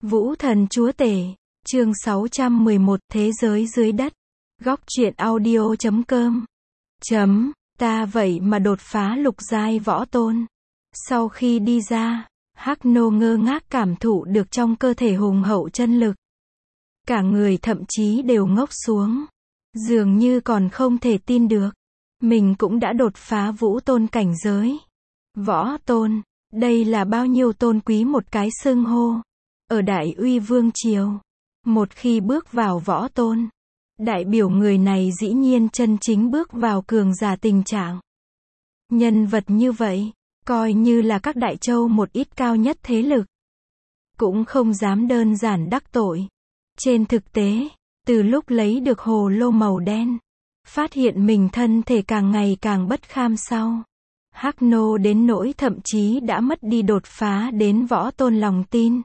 Vũ thần chúa tể, chương 611, thế giới dưới đất. Góc truyện audio.com. Ta vậy mà đột phá lục giai võ tôn. Sau khi đi ra, Hắc Nô ngơ ngác cảm thụ được trong cơ thể hùng hậu chân lực. Cả người thậm chí đều ngốc xuống. Dường như còn không thể tin được. Mình cũng đã đột phá vũ tôn cảnh giới. Võ tôn, đây là bao nhiêu tôn quý một cái xưng hô. Ở Đại Uy Vương Triều, một khi bước vào võ tôn, đại biểu người này dĩ nhiên chân chính bước vào cường giả tình trạng. Nhân vật như vậy, coi như là các đại châu một ít cao nhất thế lực, cũng không dám đơn giản đắc tội. Trên thực tế, từ lúc lấy được hồ lô màu đen, phát hiện mình thân thể càng ngày càng bất kham sau, Hắc Nô đến nỗi thậm chí đã mất đi đột phá đến võ tôn lòng tin.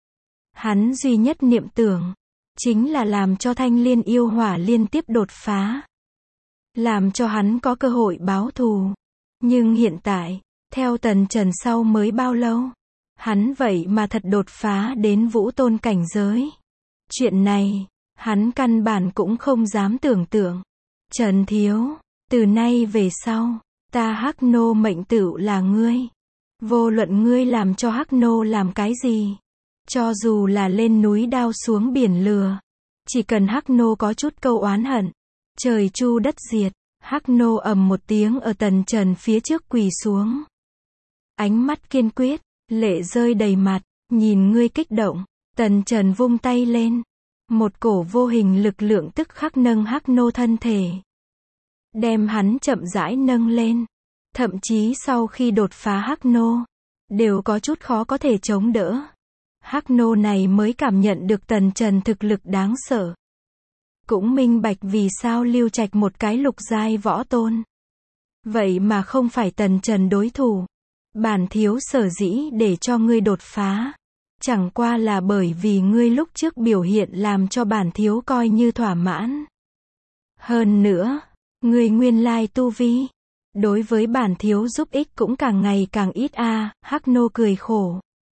Hắn duy nhất niệm tưởng, chính là làm cho Thanh Liên yêu hỏa liên tiếp đột phá. Làm cho hắn có cơ hội báo thù. Nhưng hiện tại, theo Tần Trần sau mới bao lâu, hắn vậy mà thật đột phá đến vũ tôn cảnh giới. Chuyện này, hắn căn bản cũng không dám tưởng tượng. Trần Thiếu, từ nay về sau, ta Hắc Nô mệnh tựu là ngươi. Vô luận ngươi làm cho Hắc Nô làm cái gì, cho dù là lên núi đao xuống biển lửa, chỉ cần Hắc Nô có chút câu oán hận, trời chu đất diệt. Hắc Nô ầm một tiếng ở Tần Trần phía trước quỳ xuống. Ánh mắt kiên quyết, lệ rơi đầy mặt, nhìn ngươi kích động, Tần Trần vung tay lên. Một cổ vô hình lực lượng tức khắc nâng Hắc Nô thân thể, đem hắn chậm rãi nâng lên. Thậm chí sau khi đột phá Hắc Nô, đều có chút khó có thể chống đỡ. Hắc Nô này mới cảm nhận được Tần Trần thực lực đáng sợ. Cũng minh bạch vì sao Lưu Trạch một cái lục giai võ tôn, vậy mà không phải Tần Trần đối thủ. Bản thiếu sở dĩ để cho ngươi đột phá, chẳng qua là bởi vì ngươi lúc trước biểu hiện làm cho bản thiếu coi như thỏa mãn. Hơn nữa, ngươi nguyên lai tu vi, đối với bản thiếu giúp ích cũng càng ngày càng ít a. Hắc Nô cười khổ.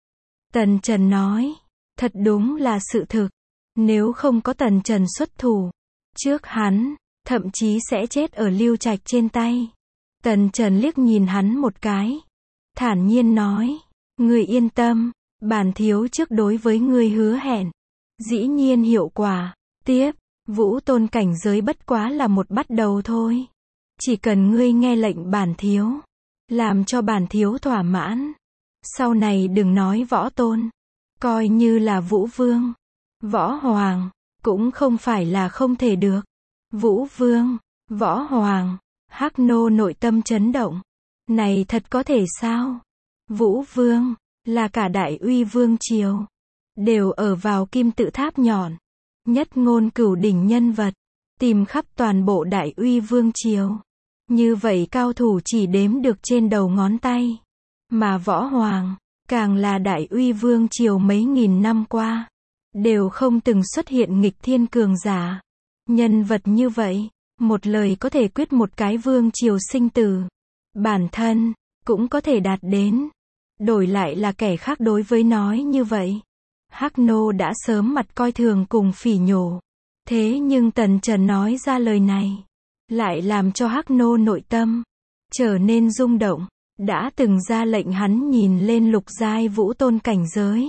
Tần Trần nói, thật đúng là sự thực. Nếu không có Tần Trần xuất thủ, trước hắn, thậm chí sẽ chết ở Lưu Trạch trên tay. Tần Trần liếc nhìn hắn một cái, thản nhiên nói, ngươi yên tâm, bản thiếu trước đối với ngươi hứa hẹn, dĩ nhiên hiệu quả. Tiếp, vũ tôn cảnh giới bất quá là một bắt đầu thôi. Chỉ cần ngươi nghe lệnh bản thiếu, làm cho bản thiếu thỏa mãn, sau này đừng nói võ tôn, coi như là vũ vương, võ hoàng, cũng không phải là không thể được. Vũ vương, võ hoàng, Hắc Nô nội tâm chấn động. Này thật có thể sao? Vũ vương, là cả Đại Uy Vương Triều, đều ở vào kim tự tháp nhọn, nhất ngôn cửu đỉnh nhân vật, tìm khắp toàn bộ Đại Uy Vương Triều. Như vậy cao thủ chỉ đếm được trên đầu ngón tay. Mà võ hoàng, càng là Đại Uy Vương Triều mấy nghìn năm qua, đều không từng xuất hiện nghịch thiên cường giả. Nhân vật như vậy, một lời có thể quyết một cái vương triều sinh tử. Bản thân, cũng có thể đạt đến. Đổi lại là kẻ khác đối với nói như vậy, Hắc Nô đã sớm mặt coi thường cùng phỉ nhổ. Thế nhưng Tần Trần nói ra lời này, lại làm cho Hắc Nô nội tâm trở nên rung động. Đã từng ra lệnh hắn nhìn lên lục giai vũ tôn cảnh giới.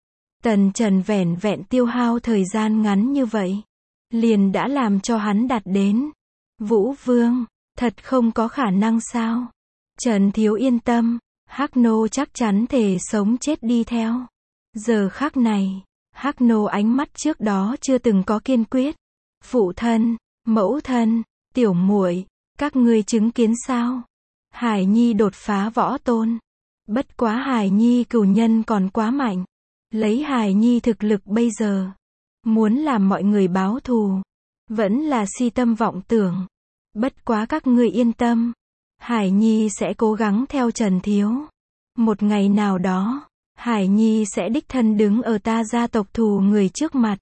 Tần Trần vẻn vẹn tiêu hao thời gian ngắn như vậy, liền đã làm cho hắn đạt đến vũ vương, thật không có khả năng sao? Trần Thiếu yên tâm, Hắc Nô chắc chắn thề sống chết đi theo. Giờ khắc này, Hắc Nô ánh mắt trước đó chưa từng có kiên quyết. Phụ thân, mẫu thân, tiểu muội, các ngươi chứng kiến sao? Hải Nhi đột phá võ tôn. Bất quá Hải Nhi cửu nhân còn quá mạnh. Lấy Hải Nhi thực lực bây giờ, muốn làm mọi người báo thù, vẫn là si tâm vọng tưởng. Bất quá các ngươi yên tâm, Hải Nhi sẽ cố gắng theo Trần Thiếu. Một ngày nào đó, Hải Nhi sẽ đích thân đứng ở ta gia tộc thù người trước mặt,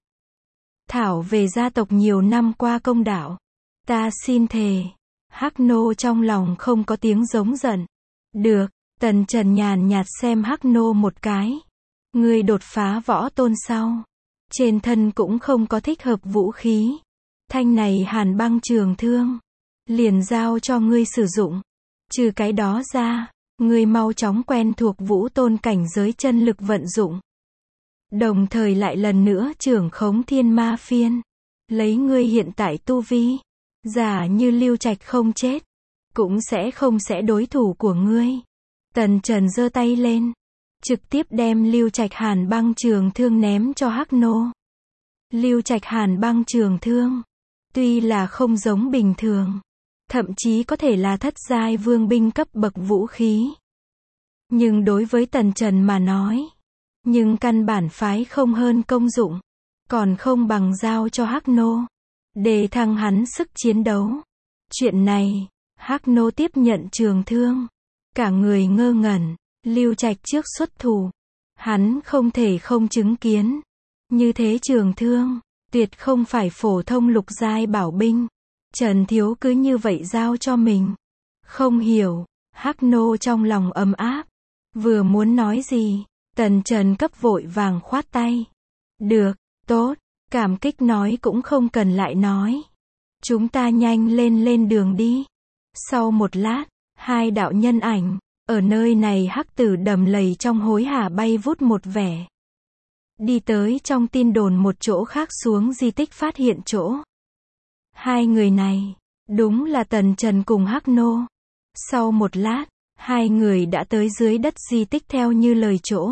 thảo về gia tộc nhiều năm qua công đạo. Ta xin thề. Hắc Nô trong lòng không có tiếng giống giận. Được. Tần Trần nhàn nhạt xem Hắc Nô một cái. Ngươi đột phá võ tôn sau, trên thân cũng không có thích hợp vũ khí. Thanh này hàn băng trường thương, liền giao cho ngươi sử dụng. Trừ cái đó ra, ngươi mau chóng quen thuộc vũ tôn cảnh giới chân lực vận dụng. Đồng thời lại lần nữa trưởng khống thiên ma phiên. Lấy ngươi hiện tại tu vi, giả như Lưu Trạch không chết, cũng sẽ đối thủ của ngươi. Tần Trần giơ tay lên, trực tiếp đem Lưu Trạch hàn băng trường thương ném cho Hắc Nô. Lưu Trạch hàn băng trường thương, tuy là không giống bình thường, thậm chí có thể là thất giai vương binh cấp bậc vũ khí. Nhưng đối với Tần Trần mà nói, nhưng căn bản phái không hơn công dụng, còn không bằng giao cho Hắc Nô, để thăng hắn sức chiến đấu. Chuyện này, Hắc Nô tiếp nhận trường thương, cả người ngơ ngẩn. Lưu Trạch trước xuất thủ, hắn không thể không chứng kiến. Như thế trường thương, tuyệt không phải phổ thông lục giai bảo binh. Trần Thiếu cứ như vậy giao cho mình. Không hiểu, Hắc Nô trong lòng ấm áp. Vừa muốn nói gì, Tần Trần cấp vội vàng khoát tay. Được, tốt, cảm kích nói cũng không cần lại nói. Chúng ta nhanh lên đường đi. Sau một lát, hai đạo nhân ảnh, ở nơi này hắc tử đầm lầy trong hối hả bay vút một vẻ. Đi tới trong tin đồn một chỗ khác xuống di tích phát hiện chỗ. Hai người này, đúng là Tần Trần cùng Hắc Nô. Sau một lát, hai người đã tới dưới đất di tích theo như lời chỗ.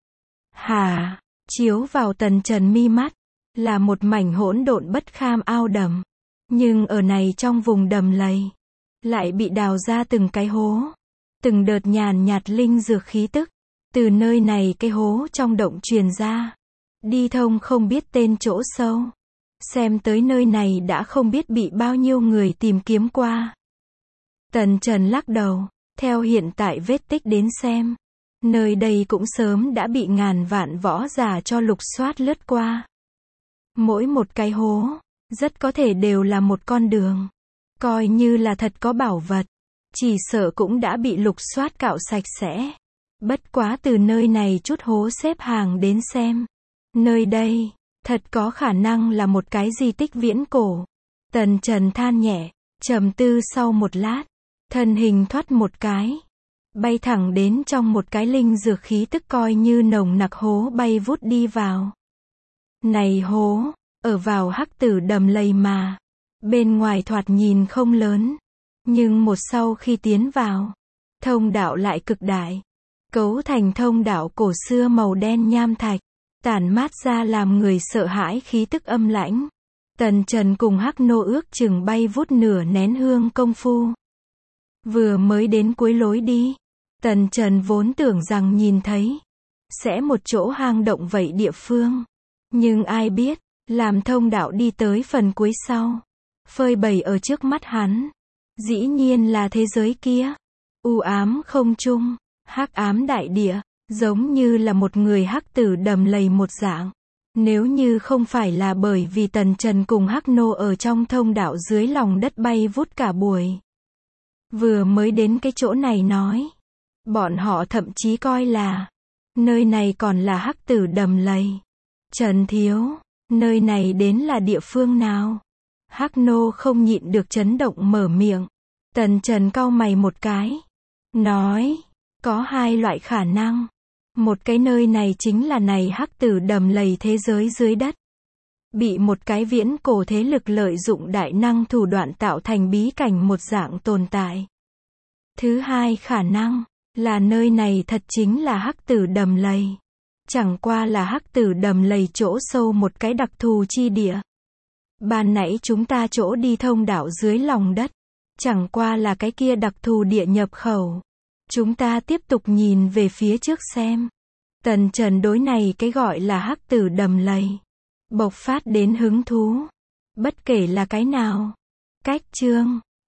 Hà, chiếu vào Tần Trần mi mắt, là một mảnh hỗn độn bất kham ao đầm. Nhưng ở này trong vùng đầm lầy, lại bị đào ra từng cái hố. Từng đợt nhàn nhạt linh dược khí tức, từ nơi này cái hố trong động truyền ra. Đi thông không biết tên chỗ sâu. Xem tới nơi này đã không biết bị bao nhiêu người tìm kiếm qua. Tần Trần lắc đầu, theo hiện tại vết tích đến xem, nơi đây cũng sớm đã bị ngàn vạn võ giả cho lục soát lướt qua. Mỗi một cái hố, rất có thể đều là một con đường. Coi như là thật có bảo vật, chỉ sợ cũng đã bị lục soát cạo sạch sẽ. Bất quá từ nơi này chút hố xếp hàng đến xem, nơi đây, thật có khả năng là một cái di tích viễn cổ. Tần Trần than nhẹ, trầm tư sau một lát, thân hình thoát một cái, bay thẳng đến trong một cái linh dược khí tức coi như nồng nặc hố bay vút đi vào. Này hố, ở vào hắc tử đầm lầy mà, bên ngoài thoạt nhìn không lớn, nhưng một sau khi tiến vào, thông đạo lại cực đại, cấu thành thông đạo cổ xưa màu đen nham thạch, tản mát ra làm người sợ hãi khí tức âm lãnh. Tần Trần cùng Hắc Nô ước chừng bay vút nửa nén hương công phu. Vừa mới đến cuối lối đi, Tần Trần vốn tưởng rằng nhìn thấy sẽ một chỗ hang động vậy địa phương, nhưng ai biết, làm thông đạo đi tới phần cuối sau, phơi bày ở trước mắt hắn, dĩ nhiên là thế giới kia. U ám không trung, hắc ám đại địa, giống như là một người hắc tử đầm lầy một dạng. Nếu như không phải là bởi vì Tần Trần cùng Hắc Nô ở trong thông đạo dưới lòng đất bay vút cả buổi, vừa mới đến cái chỗ này nói, bọn họ thậm chí coi là nơi này còn là hắc tử đầm lầy. Trần Thiếu, nơi này đến là địa phương nào? Hắc Nô không nhịn được chấn động mở miệng. Tần Trần cau mày một cái, nói, có hai loại khả năng. Một cái nơi này chính là này hắc tử đầm lầy thế giới dưới đất, bị một cái viễn cổ thế lực lợi dụng đại năng thủ đoạn tạo thành bí cảnh một dạng tồn tại. Thứ hai khả năng là nơi này thật chính là hắc tử đầm lầy, chẳng qua là hắc tử đầm lầy chỗ sâu một cái đặc thù chi địa. Ban nãy chúng ta chỗ đi thông đạo dưới lòng đất, chẳng qua là cái kia đặc thù địa nhập khẩu. Chúng ta tiếp tục nhìn về phía trước xem. Tần Trần đối này cái gọi là hắc tử đầm lầy bộc phát đến hứng thú. Bất kể là cái nào. Cách chương